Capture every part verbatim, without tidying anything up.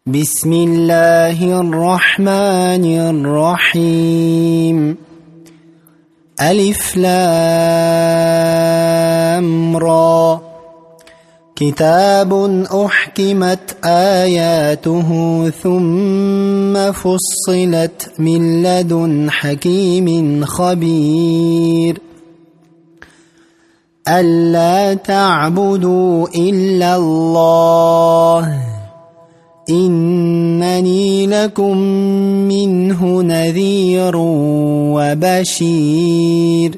بسم الله الرحمن الرحيم. ألف لام را. كتاب أحكمت آياته ثم فصلت من لدن حكيم خبير. ألا تعبدوا إلا الله إنني لكم منه نذير وبشير.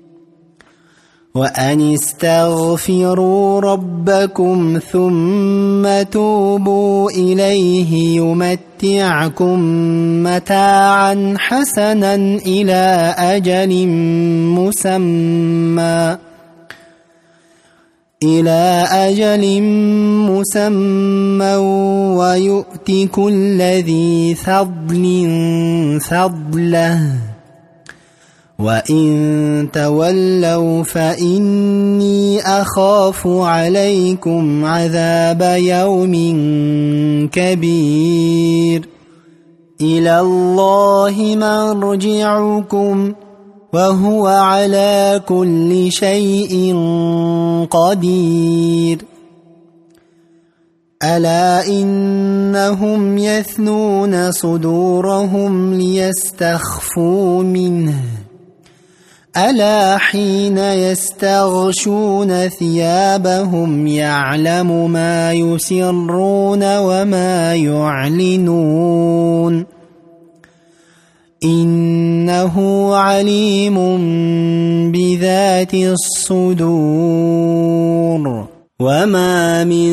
وأن استغفروا ربكم ثم توبوا إليه يمتعكم متاعا حسنا إلى أجل مسمى إلى أجل مسمى ويؤت كل ذي فضل فضله. وإن تولوا فإني أخاف عليكم عذاب يوم كبير. إلى الله مرجعكم وهو على كل شيء قدير. ألا إنهم يثنون صدورهم ليستخفوا منه ألا حين يستغشون ثيابهم يعلم ما يسرون وما يعلنون إنه عليم بذات الصدور. وما من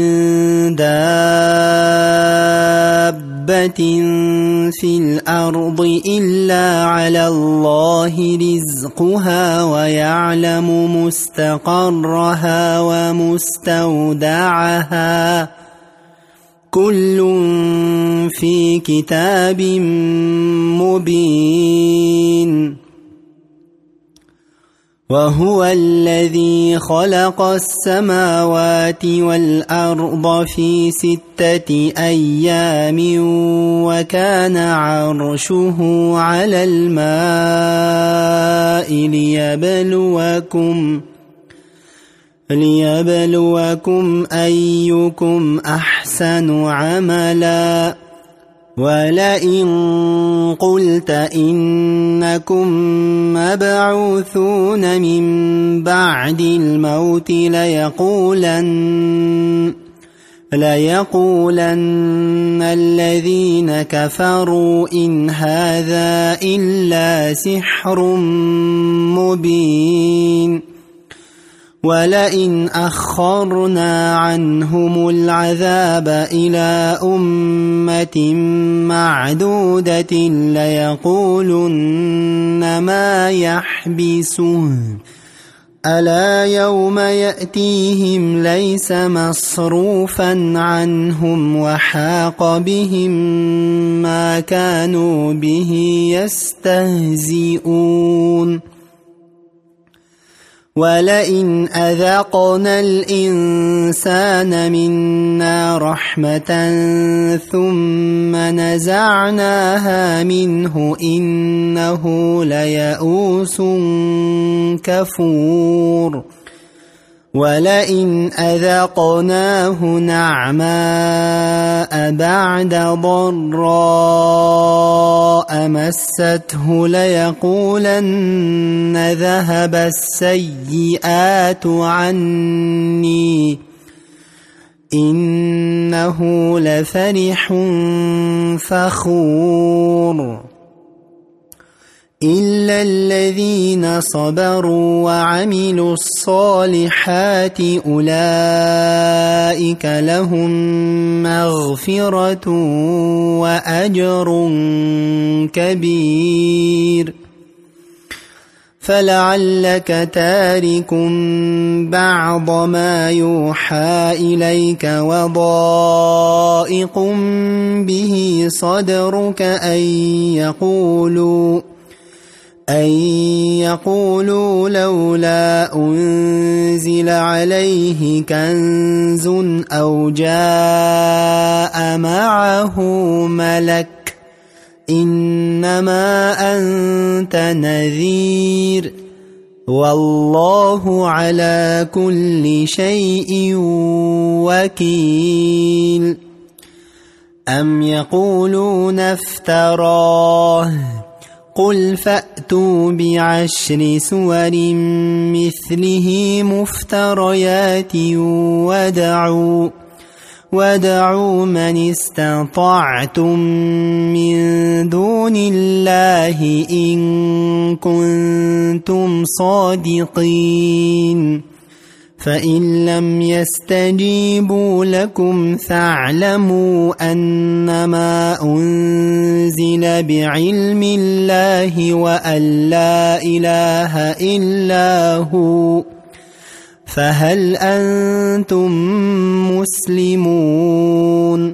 دابة في الأرض إلا على الله رزقها ويعلم مستقرها ومستودعها كل في كتاب مبين. وهو الذي خلق السماوات والأرض في ستة أيام وكان عرشه على الماء ليبلوكم ليبلوكم أيكم أحسن عملا. ولئن قلت إنكم مبعوثون من بعد الموت ليقولن ليقولن الذين كفروا إن هذا إلا سحر مبين. ولئن أخرنا عنهم العذاب إلى أمة معدودة ليقولن ما يحبسه ألا يوم يأتيهم ليس مصروفا عنهم وحاق بهم ما كانوا به يستهزئون. ولئن أذقنا الإنسان منا رحمة ثم نزعناها منه إنه ليئوس كفور. ولئن أذقناه نعماء بعد ضراء مسته ليقولن ذهب السيئات عني إنه لفرح فخور. إلا الذين صبروا وعملوا الصالحات أولئك لهم مغفرة وأجر كبير. فلعلك تارك بعض ما يوحى إليك وضائق به صدرك أن يقولوا أن يقولوا لولا أنزل عليه كنز أو جاء معه لك إنما أنت نذير والله على كل شيء وكيل أم يقولون افتراه قل فأتوا بعشر سور مثله مفتريات ودعوا ودعوا من استطعتم من دون الله إن كنتم صادقين فإن لم يستجيبوا لكم فاعلموا أنما أنزل بعلم الله وأن لا إله إلا هو فهل أنتم مسلمون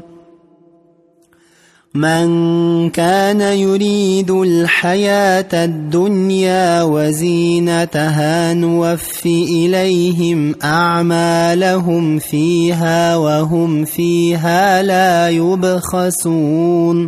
من كان يريد الحياة الدنيا وزينتها نوف إليهم أعمالهم فيها وهم فيها لا يبخسون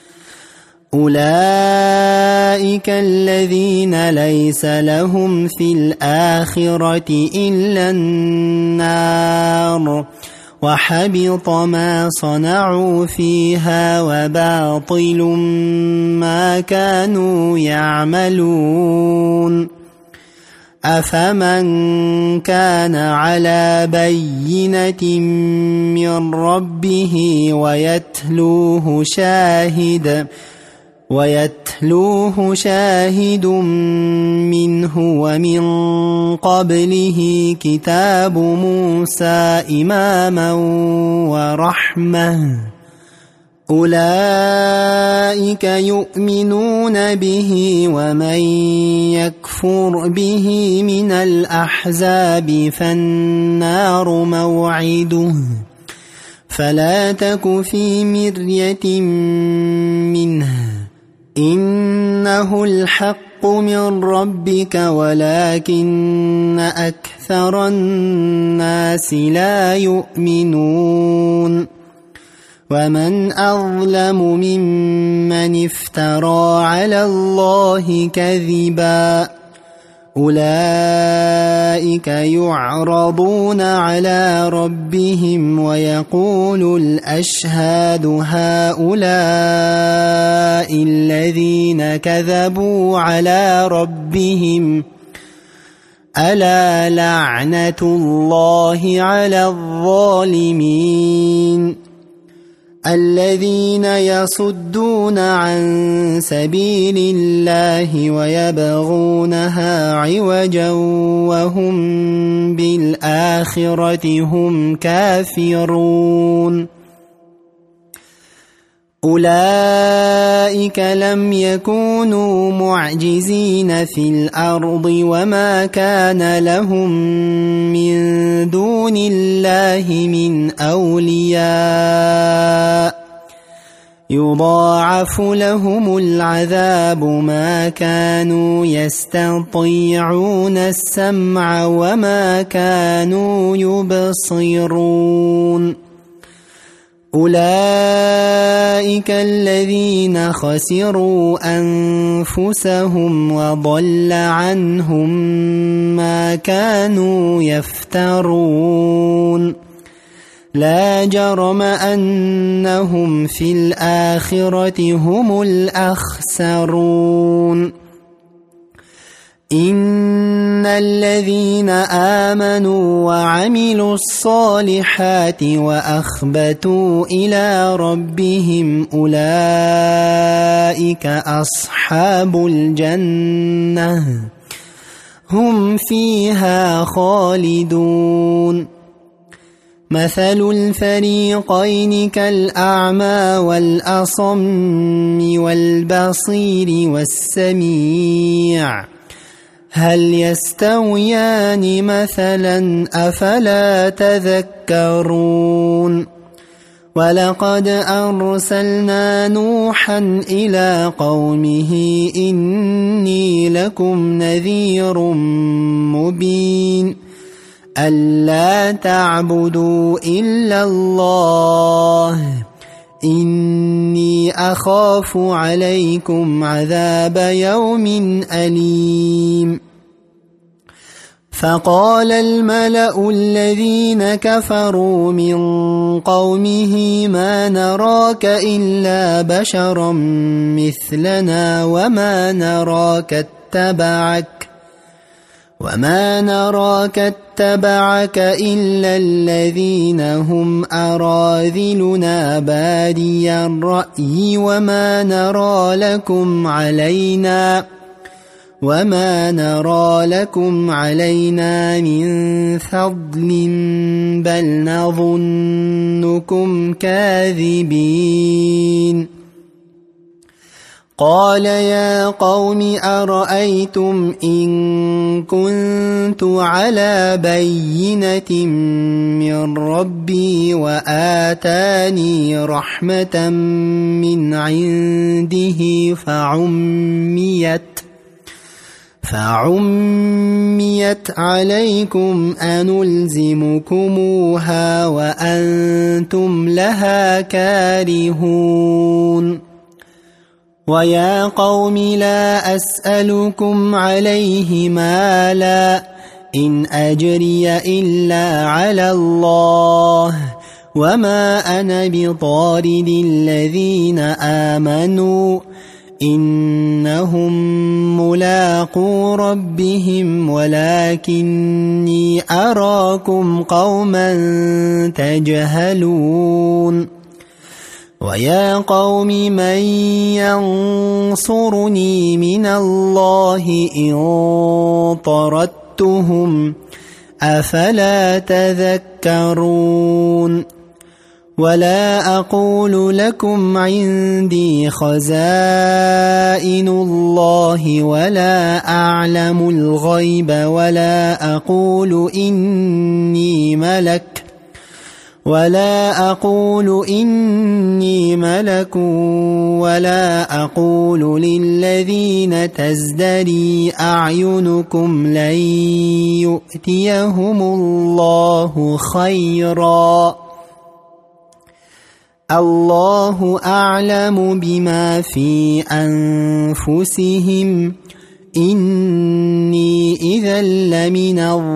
أولئك الذين ليس لهم في الآخرة إلا النار وحبط ما صنعوا فيها وباطل ما كانوا يعملون أفمن كان على بينة من ربه ويتلوه شاهد ويتلوه شاهد منه ومن قبله كتاب موسى إماما ورحمة أولئك يؤمنون به ومن يكفر به من الأحزاب فالنار موعده فلا تك في مرية منه إنه الحق من ربك ولكن أكثر الناس لا يؤمنون ومن أظلم ممن افترى على الله كذبا أولئك يعرضون على ربهم ويقول الأشهاد هؤلاء الذين كذبوا على ربهم ألا لعنة الله على الظالمين الذين يصدون عن سبيل الله ويبغونها عوجا وهم بالآخرة هم كافرون أولئك لم يكونوا معجزين في الأرض وما كان لهم من دون الله من أولياء يضاعف لهم العذاب ما كانوا يستطيعون السمع وما كانوا يبصرون أولئك الذين خسروا أنفسهم وضل عنهم ما كانوا يفترون لا جرم أنهم في الآخرة هم الأخسرون إن الذين آمنوا وعملوا الصالحات وأخبتوا إلى ربهم أولئك أصحاب الجنة هم فيها خالدون مثل الفريقين كالأعمى والأصم والبصير والسميع هل يستويان مثلا أفلا تذكرون ولقد أرسلنا نوحا إلى قومه إني لكم نذير مبين ألا تعبدوا إلا الله إني أخاف عليكم عذاب يوم أليم فقال الملأ الذين كفروا من قومه ما نراك إلا بشرا مثلنا وما نراك اتبعك وما نراك اتبعك إلا الذين هم أراذلنا بادي الرأي وما نرى لكم علينا وما نرى لكم علينا من فضل بل نظنكم كاذبين قال يا قوم أرأيتم إن كنت على بينة من ربي وآتاني رحمة من عنده فعميت فعميت عليكم أنلزمكموها وأنتم لها كارهون ويا قوم لا أسألكم عليه مالا إن أجري إلا على الله وما أنا بطارد الذين آمنوا إنهم ملاقو ربهم ولكني أراكم قوما تجهلون ويا قوم من ينصرني من الله إن طردتهم أفلا تذكرون ولا أقول لكم عندي خزائن الله ولا أعلم الغيب ولا أقول إني ملك ولا أقول إني ملك ولا أقول للذين تزدري أعينكم لن يؤتيهم الله خيرا الله أعلم بما في أنفسهم إني إذا لمن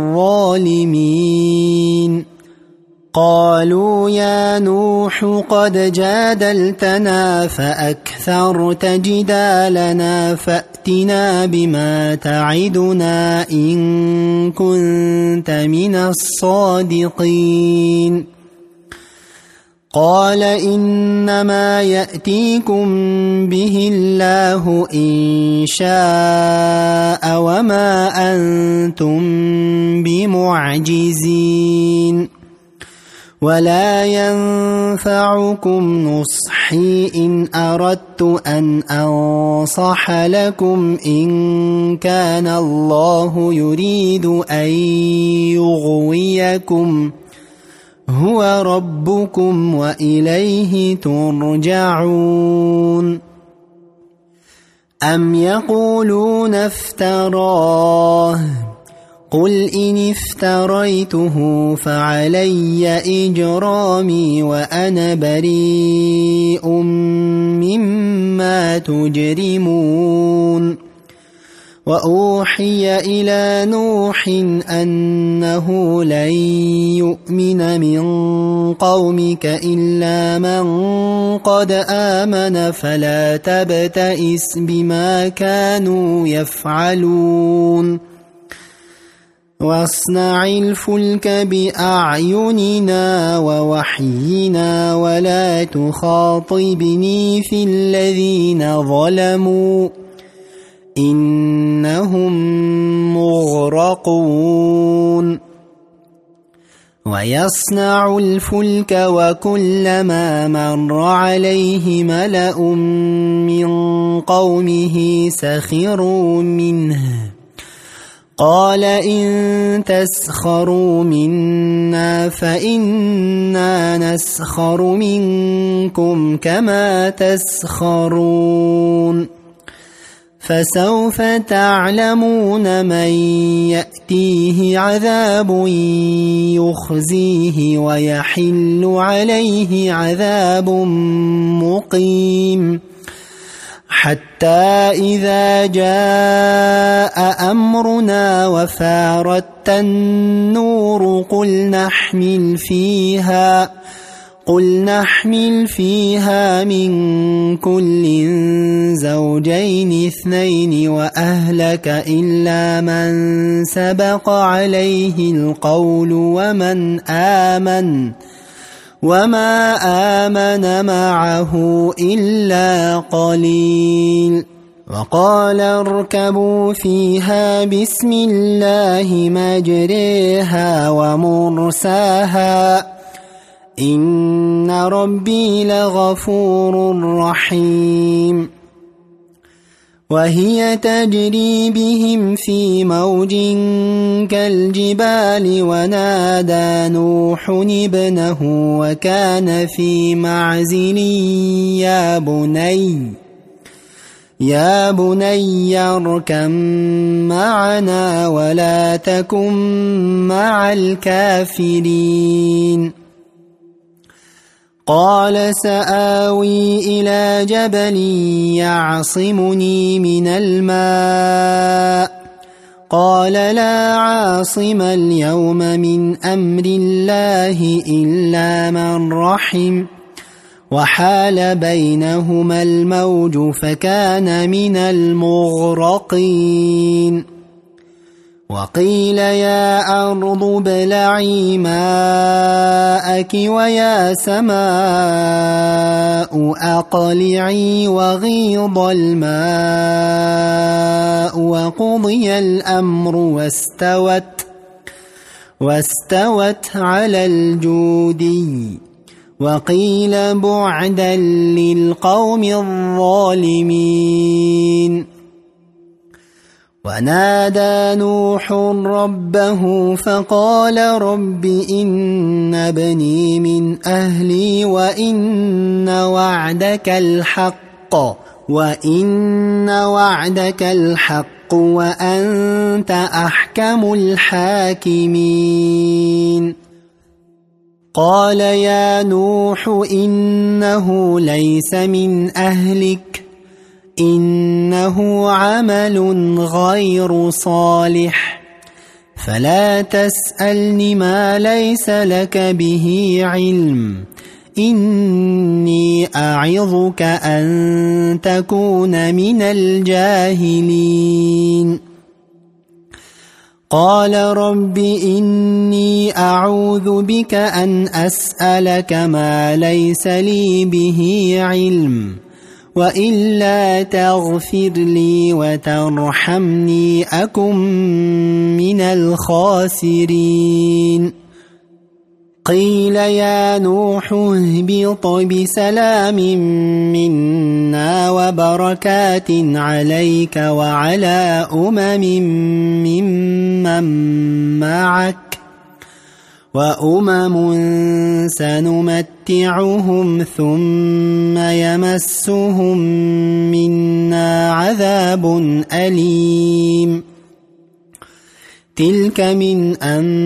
الظالمين قالوا يا نوح قد جادلتنا فأكثرت جدالنا فأتنا بما تعدنا إن كنت من الصادقين قال إنما يأتيكم به الله إن شاء وما أنتم بمعجزين ولا ينفعكم نصحي إن أردت أن أنصح لكم إن كان الله يريد أن يغويكم هو ربكم وإليه ترجعون أم يقولون افتراه قل إن افتريته فعلي إجرامي وأنا بريء مما تجرمون وأوحي إلى نوح أنه لن يؤمن من قومك إلا من قد آمن فلا تبتئس بما كانوا يفعلون واصنع الفلك بأعيننا ووحينا ولا تخاطبني في الذين ظلموا إنهم مغرقون ويصنع الفلك وكلما مر عليه ملأ من قومه سخروا منه قال إن تسخروا منا فإنا نسخر منكم كما تسخرون فسوف تعلمون من يأتيه عذاب يخزيه ويحل عليه عذاب مقيم حتى إذا جاء أمرنا وفارت النور قل نحمل فيها قل نحمل فيها من كل زوجين اثنين وأهلك إلا من سبق عليه القول ومن آمن وما آمن معه إلا قليل وقال اركبوا فيها بسم الله مجريها ومرساها إن ربي لغفور رحيم وهي تجري بهم في موج كالجبال ونادى نوح ابنه وكان في معزل يا بني يا بني اركب معنا ولا تكن مع الكافرين قال سآوي إلى جبل يعصمني من الماء قال لا عاصم اليوم من أمر الله إلا من رحم وحال بينهما الموج فكان من المغرقين وقيل يا أرض ابلعي ماءك ويا سماء أقلعي وغيض الماء وقضي الأمر واستوت واستوت على الجودي وقيل بعدا للقوم الظالمين ونادى نوح ربه فقال رب إن ابني من أهلي وإن وعدك الحق وإن وعدك الحق وأنت أحكم الحاكمين قال يا نوح إنه ليس من أهلك إنه عمل غير صالح فلا تسألني ما ليس لك به علم إني أعظك أن تكون من الجاهلين قال رب إني أعوذ بك أن أسألك ما ليس لي به علم وإلا تغفر لي وترحمني أكن من الخاسرين قيل يا نوح اهبط بسلام منا وبركات عليك وعلى أمم ممن معك وأمم سنمتعهم ثم يمسهم منا عذاب أليم تلك من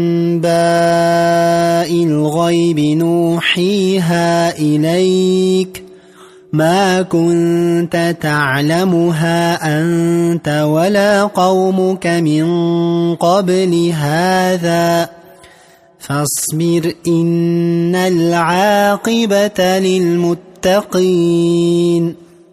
أنباء الغيب نوحيها إليك ما كنت تعلمها أنت ولا قومك من قبل هذا فاصبر إن العاقبة للمتقين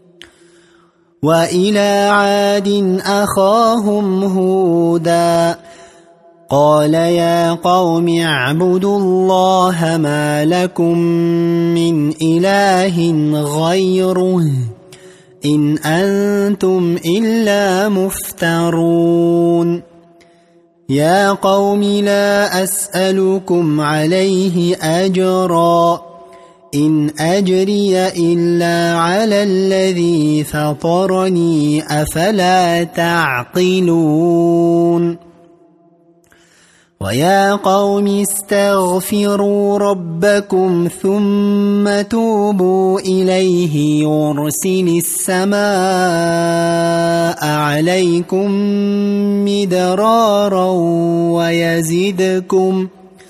وإلى عاد أخاهم هودا قال يا قوم اعبدوا الله ما لكم من إله غيره إن أنتم إلا مفترون يا قوم لا أسألكم عليه أجرا إن أجري إلا على الذي فطرني أفلا تعقلون ويا قوم استغفروا ربكم ثم توبوا إليه يرسل السماء عليكم مدرارا ويزدكم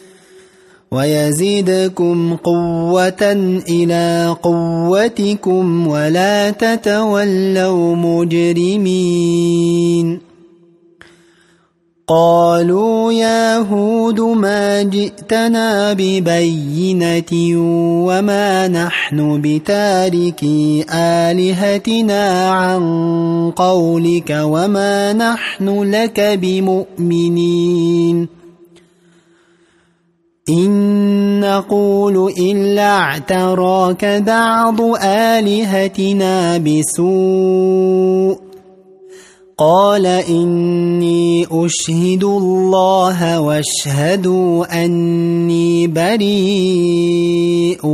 ويزدكم قوة إلى قوتكم ولا تتولوا مجرمين. قالوا يا هود ما جئتنا ببينة وما نحن بتاركي آلهتنا عن قولك وما نحن لك بمؤمنين. إن نقول إلا اعتراك بعض آلهتنا بسوء. قال إني أشهد الله واشهدوا أني بريء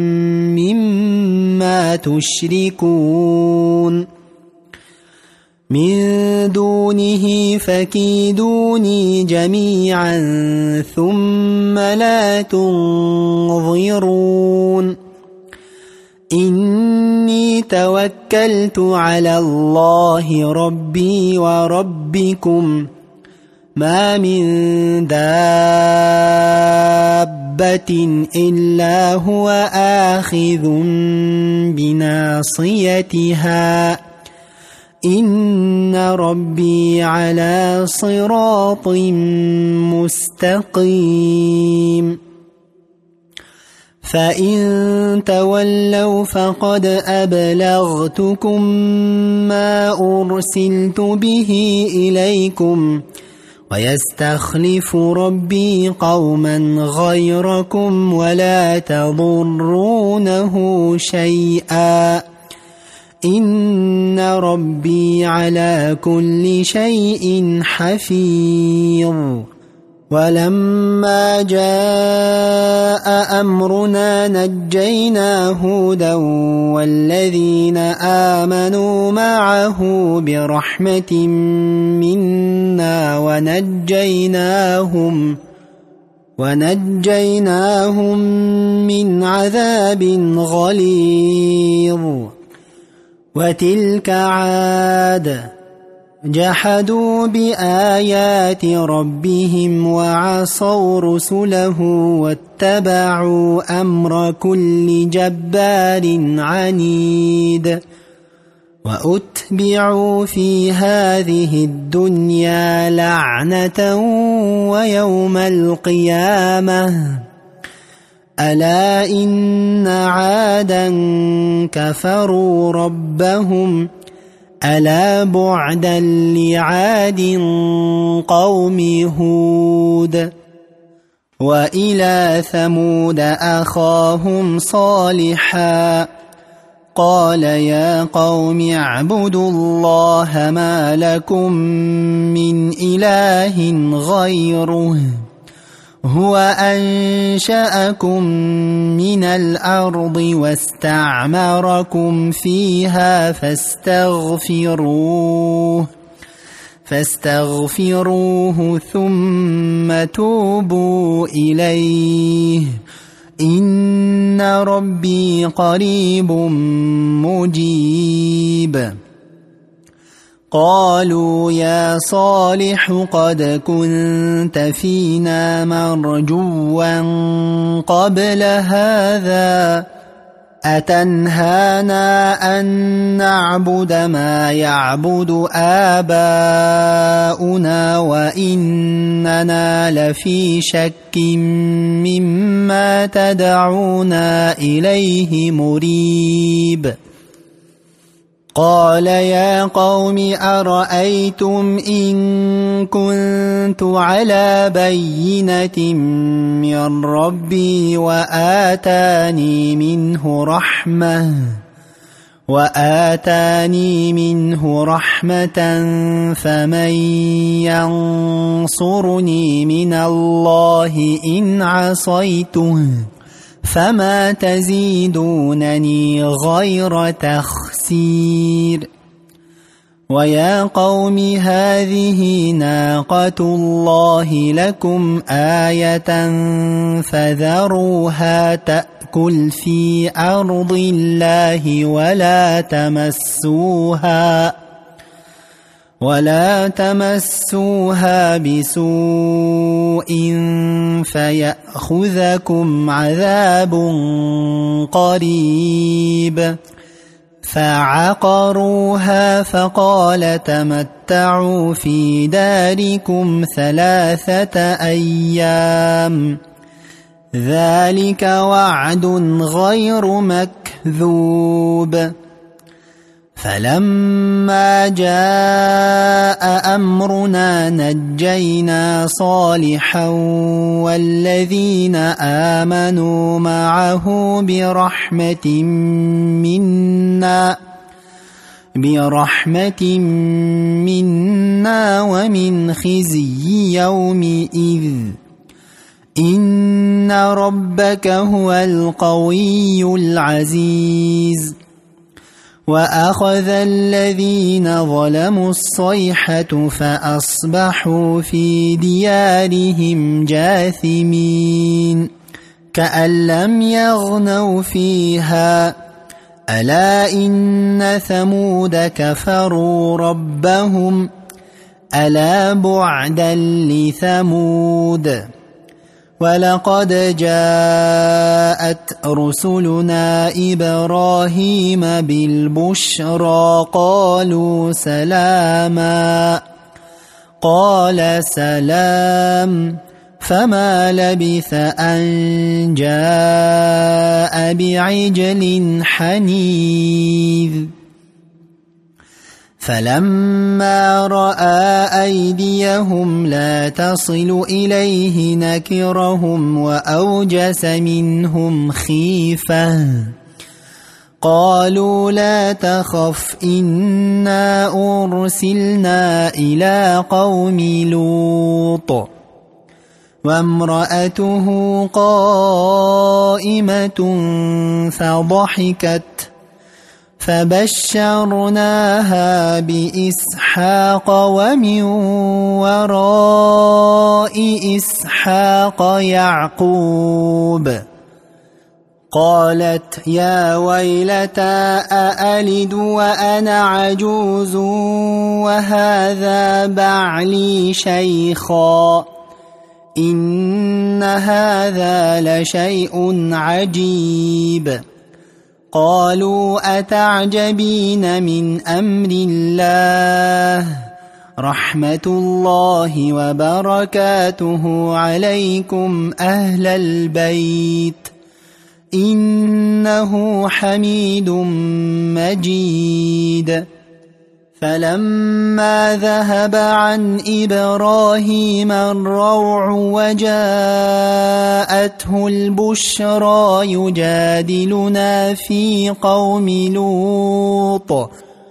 مما تشركون من دونه فكيدوني جميعا ثم لا تنظرون. إني توكلت على الله ربي وربكم ما من دابة إلا هو آخذ بناصيتها إن ربي على صراط مستقيم. فإن تولوا فقد أبلغتكم ما أرسلت به إليكم ويستخلف ربي قوما غيركم ولا تضرونه شيئا إن ربي على كل شيء حفيظ. ولما جاء أمرنا نجينا هودا والذين آمنوا معه برحمة منا ونجيناهم ونجيناهم من عذاب غليظ. وتلك عاد جحدوا بآيات ربهم وعصوا رسله واتبعوا أمر كل جبار عنيد. وأتبعوا في هذه الدنيا لعنة ويوم القيامة ألا إن عادا كفروا ربهم ألا بعدا لعاد قوم هود. وإلى ثمود أخاهم صالحا قال يا قوم اعبدوا الله ما لكم من إله غيره هو أنشأكم من الأرض واستعمركم فيها فاستغفروه فاستغفروه ثم توبوا إليه إن ربي قريب مجيب. قالوا يا صالح قد كنت فينا مرجوا قبل هذا أتنهانا أن نعبد ما يعبد آباؤنا وإننا لفي شك مما تدعونا إليه مريب. قال يا قوم أرأيتم إن كنت على بينة من ربي وآتاني منه رحمة وآتاني منه رحمة فمن ينصرني من الله إن عصيته فما تزيدونني غير تخسير. ويا قوم هذه ناقة الله لكم آية فذروها تأكل في أرض الله ولا تمسوها ولا تمسوها بسوء فيأخذكم عذاب قريب. فعقروها فقال تمتعوا في داركم ثلاثة أيام ذلك وعد غير مكذوب. فلما جاء أمرنا نجينا صالحا والذين آمنوا معه برحمة منا برحمة منا ومن خزي يومئذ إن ربك هو القوي العزيز. وأخذ الذين ظلموا الصيحة فأصبحوا في ديارهم جاثمين كأن لم يغنوا فيها ألا إن ثمود كفروا ربهم ألا بعدا لثمود. ولقد جاءت رسلنا إبراهيم بالبشرى قالوا سلاما قال سلام فما لبث أن جاء بعجل حنيذ. فلما رأى أيديهم لا تصل إليه نكرهم وأوجس منهم خيفة قالوا لا تخف إنا أرسلنا إلى قوم لوط وامرأته قائمة فضحكت فبشرناها بإسحاق ومن وراء إسحاق يعقوب. قالت يا ويلتى أألد وأنا عجوز وهذا بعلي شيخا إن هذا لشيء عجيب. قالوا أتعجبين من أمر الله رحمة الله وبركاته عليكم أهل البيت إنه حميد مجيد. فلما ذهب عن إبراهيم الروع وجاءته البشرى يجادلنا في قوم لوط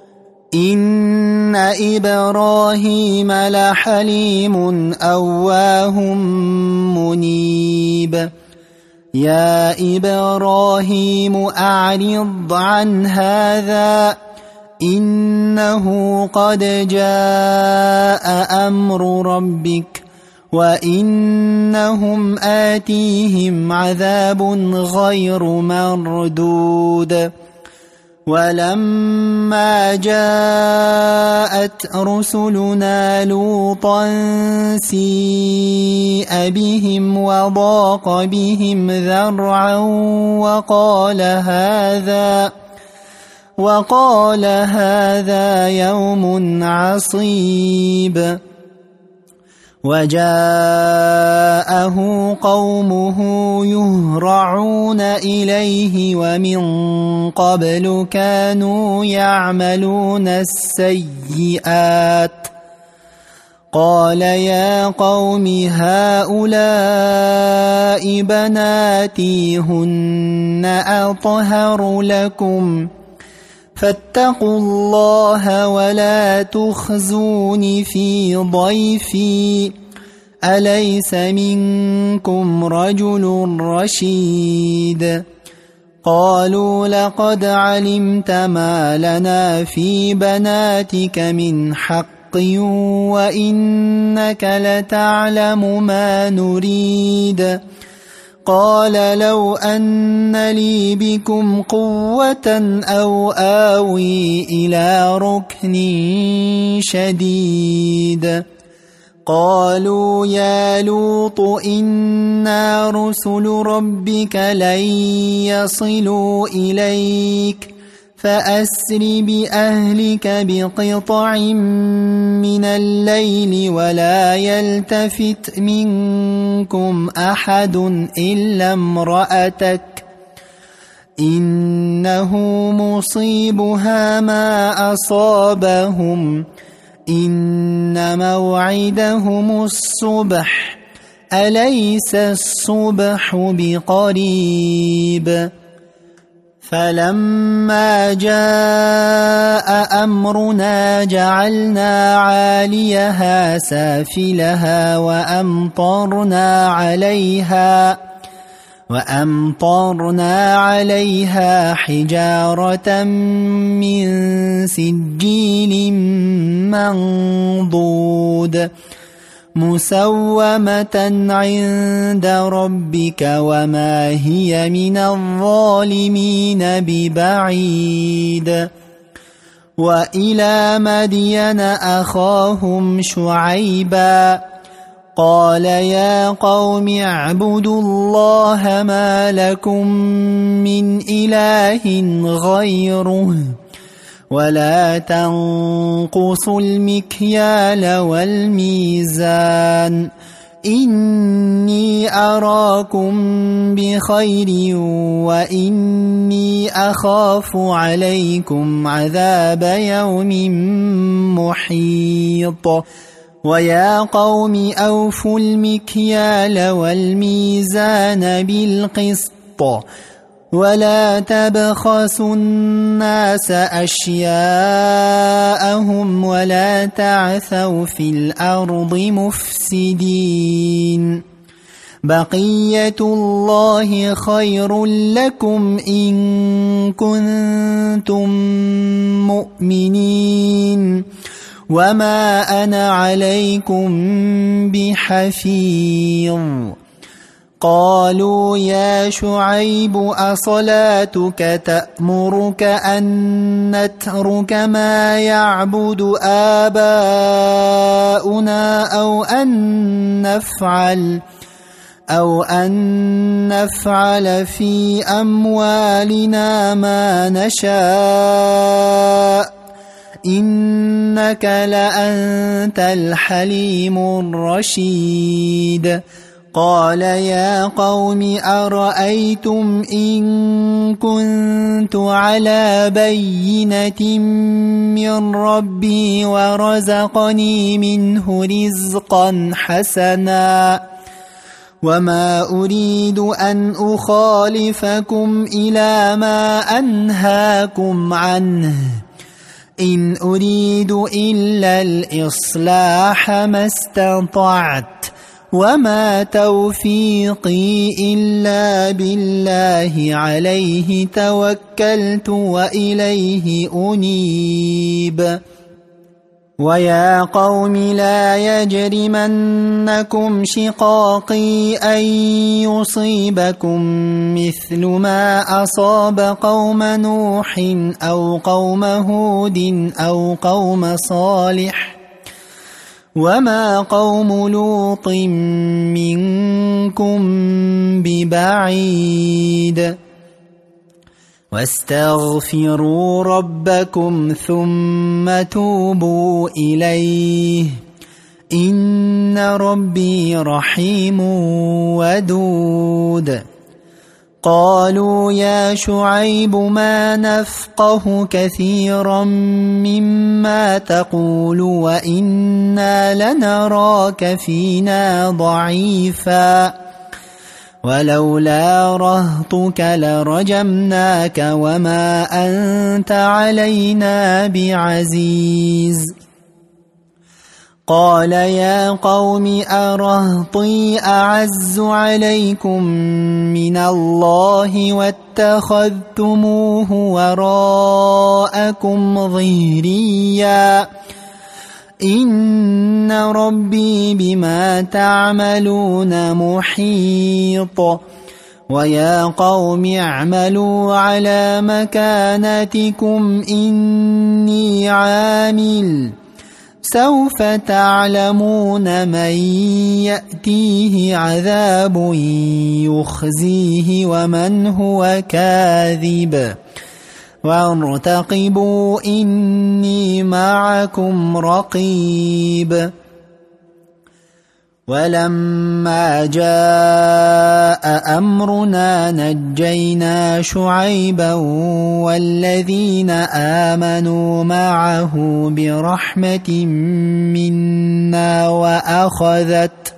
إن إبراهيم لحليم أواه منيب. يا إبراهيم أعرض عن هذا إنه قد جاء أمر ربك وإنهم آتيهم عذاب غير مردود. ولما جاءت رسلنا لوطا سيء بهم وضاق بهم ذرعا وقال هذا وقال هذا يوم عصيب. وجاءه قومه يهرعون إليه ومن قبل كانوا يعملون السيئات. قال يا قوم هؤلاء بناتي هن أطهر لكم فاتقوا الله ولا تخزوني في ضيفي أليس منكم رجل رشيد. قالوا لقد علمت ما لنا في بناتك من حق وإنك لتعلم ما نريد. قال لو أن لي بكم قوة أو آوي إلى ركن شديد. قالوا يا لوط إنا رسل ربك لن يصلوا إليك فأسر بأهلك بقطع من الليل ولا يلتفت منكم أحد إلا امرأتك إنه مصيبها ما أصابهم إن موعدهم الصبح أليس الصبح بقريب. فلما جاء أمرنا جعلنا عاليها سافلها وأمطرنا عليها وأمطرنا عليها حجارة من سجيل منضود مسومة عند ربك وما هي من الظالمين ببعيد. وإلى مدين أخاهم شعيبا قال يا قوم اعبدوا الله ما لكم من إله غيره ولا تنقصوا المكيال والميزان إني أراكم بخير وإني أخاف عليكم عذاب يوم محيط. ويا قوم أوفوا المكيال والميزان بالقسط ولا تبخسوا الناس أشياءهم ولا تعثوا في الأرض مفسدين. بقية الله خير لكم إن كنتم مؤمنين وما أنا عليكم بحفيظ. قالوا يا شعيب أصلاتك تأمرك أن نترك ما يعبد آباؤنا أو أن نفعل أو أن نفعل في أموالنا ما نشاء إنك لأنت الحليم الرشيد. قال يا قوم أرأيتم إن كنت على بينة من ربي ورزقني منه رزقا حسنا وما أريد أن أخالفكم إلى ما أنهاكم عنه إن أريد إلا الإصلاح ما استطعت وما توفيقي إلا بالله عليه توكلت وإليه أنيب. ويا قوم لا يجرمنكم شقاقي أن يصيبكم مثل ما أصاب قوم نوح أو قوم هود أو قوم صالح وما قوم لوط منكم ببعيد. واستغفروا ربكم ثم توبوا إليه إن ربي رحيم ودود. قالوا يا شعيب ما نفقه كثيرا مما تقول وإنا لنراك فينا ضعيفا ولولا رهطك لرجمناك وما أنت علينا بعزيز. قال يا قوم أرهطي أعز عليكم من الله واتخذتموه وراءكم ظهريا إن ربي بما تعملون محيط ويا قوم اعملوا على مكانتكم إني عامل سوف تعلمون من يأتيه عذاب يخزيه ومن هو كاذب وارتقبوا إني معكم رقيب ولما جاء أمرنا نجينا شعيبا والذين آمنوا معه برحمة منا وأخذت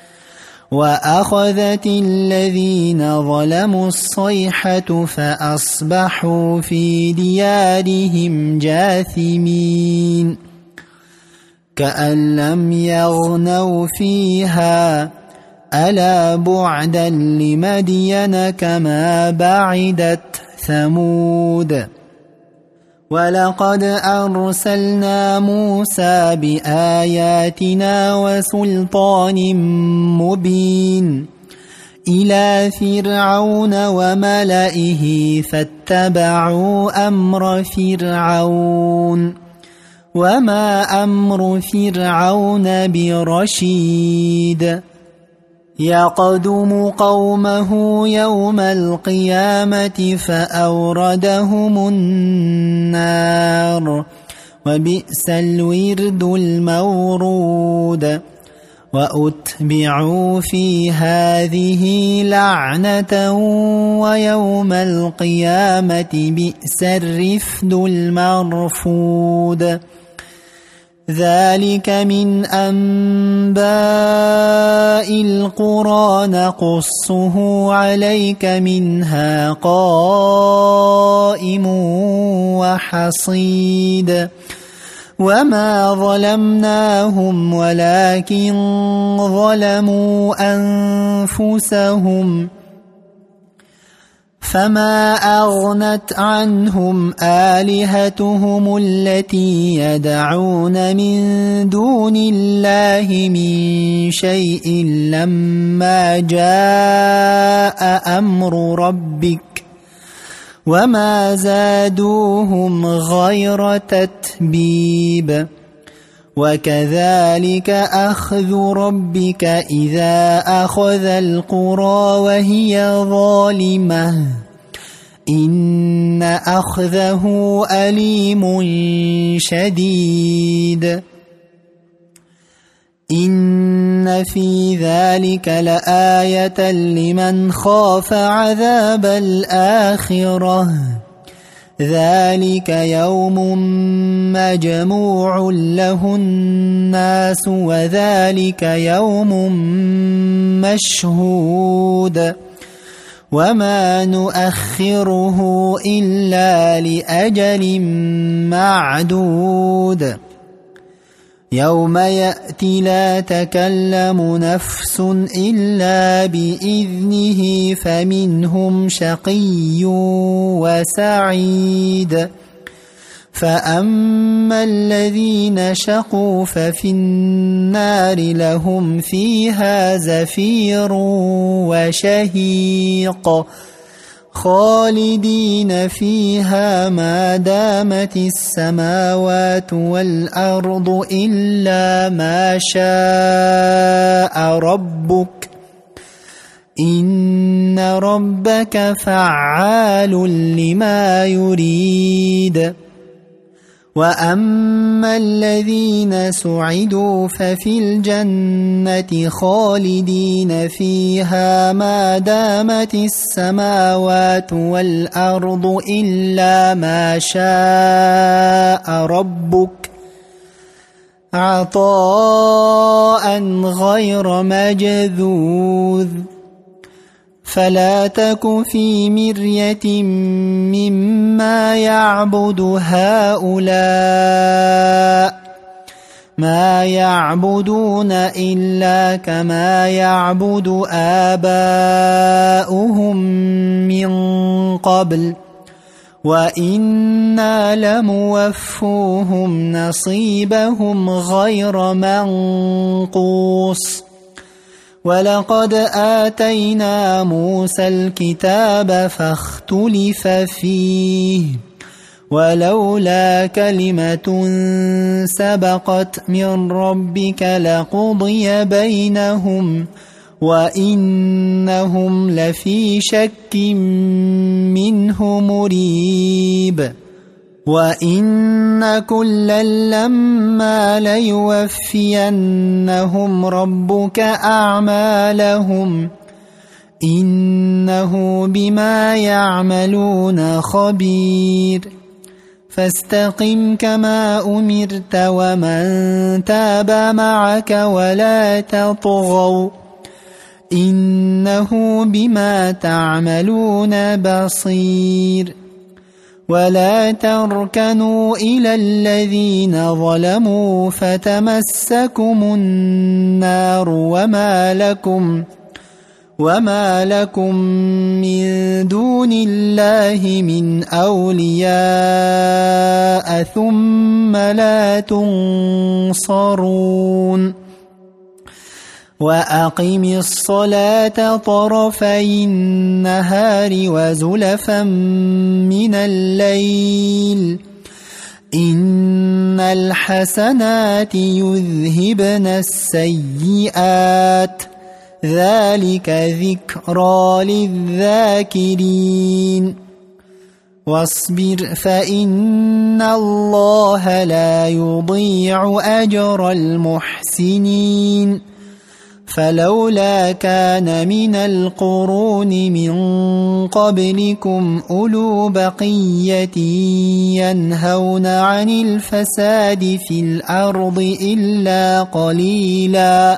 وأخذت الذين ظلموا الصيحة فأصبحوا في ديارهم جاثمين كأن لم يغنوا فيها ألا بعدا لمدين كما بعدت ثمود ولقد أرسلنا موسى بآياتنا وسلطان مبين إلى فرعون وملئه فاتبعوا أمر فرعون وما أمر فرعون برشيد يقدم قومه يوم القيامة فأوردهم النار وبئس الورد المورود وأتبعوا في هذه لعنة ويوم القيامة بئس الرفد المرفود ذلك من أنباء القرى نقصه عليك منها قائم وحصيد وما ظلمناهم ولكن ظلموا أنفسهم فما أغنت عنهم آلهتهم التي يدعون من دون الله من شيء لما جاء أمر ربك وما زادوهم غير تتبيب وكذلك أخذ ربك إذا أخذ القرى وهي ظالمة إن أخذه أليم شديد إن في ذلك لآية لمن خاف عذاب الآخرة ذلك يوم مجموع له الناس وذلك يوم مشهود وما نؤخره إلا لأجل معدود يوم يأتي لا تكلم نفس إلا بإذنه فمنهم شقي وسعيد فأما الذين شقوا ففي النار لهم فيها زفير وشهيق خالدين فيها ما دامت السماوات والأرض إلا ما شاء ربك إن ربك فعال لما يريد وأما الذين سعدوا ففي الجنة خالدين فيها ما دامت السماوات والأرض إلا ما شاء ربك عطاء غير مجذوذ فلا تك في مرية مما يعبد هؤلاء ما يعبدون إلا كما يعبد آباؤهم من قبل وإنا لموفوهم نصيبهم غير منقوص ولقد آتينا موسى الكتاب فاختلف فيه ولولا كلمة سبقت من ربك لقضي بينهم وإنهم لفي شك منه مريب وإن كلا لما ليوفينهم ربك أعمالهم إنه بما يعملون خبير فاستقم كما أمرت ومن تاب معك ولا تطغوا إنه بما تعملون بصير ولا تركنوا إلى الذين ظلموا فتمسكم النار وما لكم وما لكم من دون الله من أولياء ثم لا تنصرون وأقم الصلاة طرفي النهار وزلفا من الليل إن الحسنات يذهبن السيئات ذلك ذكرى للذاكرين واصبر فإن الله لا يضيع أجر المحسنين فلولا كان من القرون من قبلكم أولو بقية ينهون عن الفساد في الأرض إلا قليلا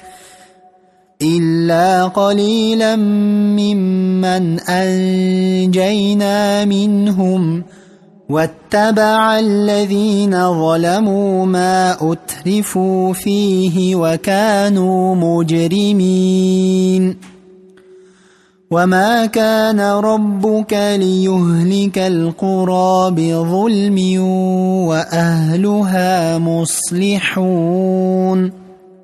إلا قليلا ممن أنجينا منهم واتبع الذين ظلموا ما أترفوا فيه وكانوا مجرمين وما كان ربك ليهلك القرى بظلم وأهلها مصلحون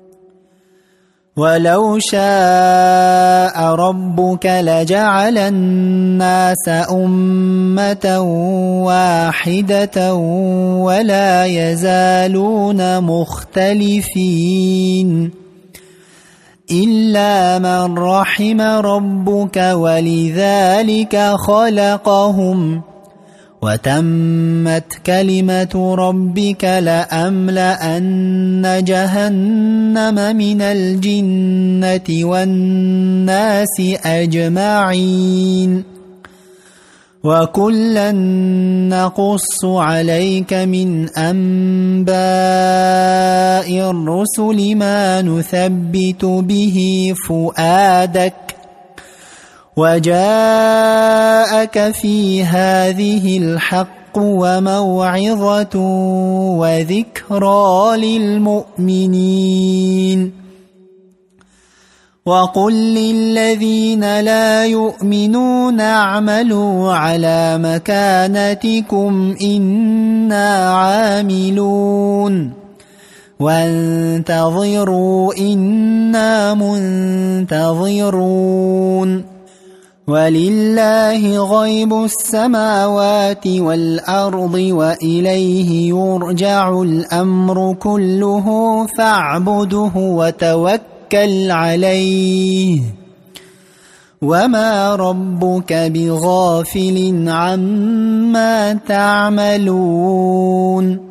ولو شاء ربك لجعل الناس أمة واحدة ولا يزالون مختلفين إلا من رحم ربك ولذلك خلقهم وتمت كلمة ربك لأملأن جهنم من الجنة والناس أجمعين وكلا نقص عليك من أنباء الرسل ما نثبت به فؤادك وجاءك في هذه الحق وموعظة وذكرى للمؤمنين وقل للذين لا يؤمنون اعملوا على مكانتكم إنا عاملون وانتظروا إنا منتظرون ولله غيب السماوات والأرض وإليه يرجع الأمر كله فاعبده وتوكل عليه وما ربك بغافل عما تعملون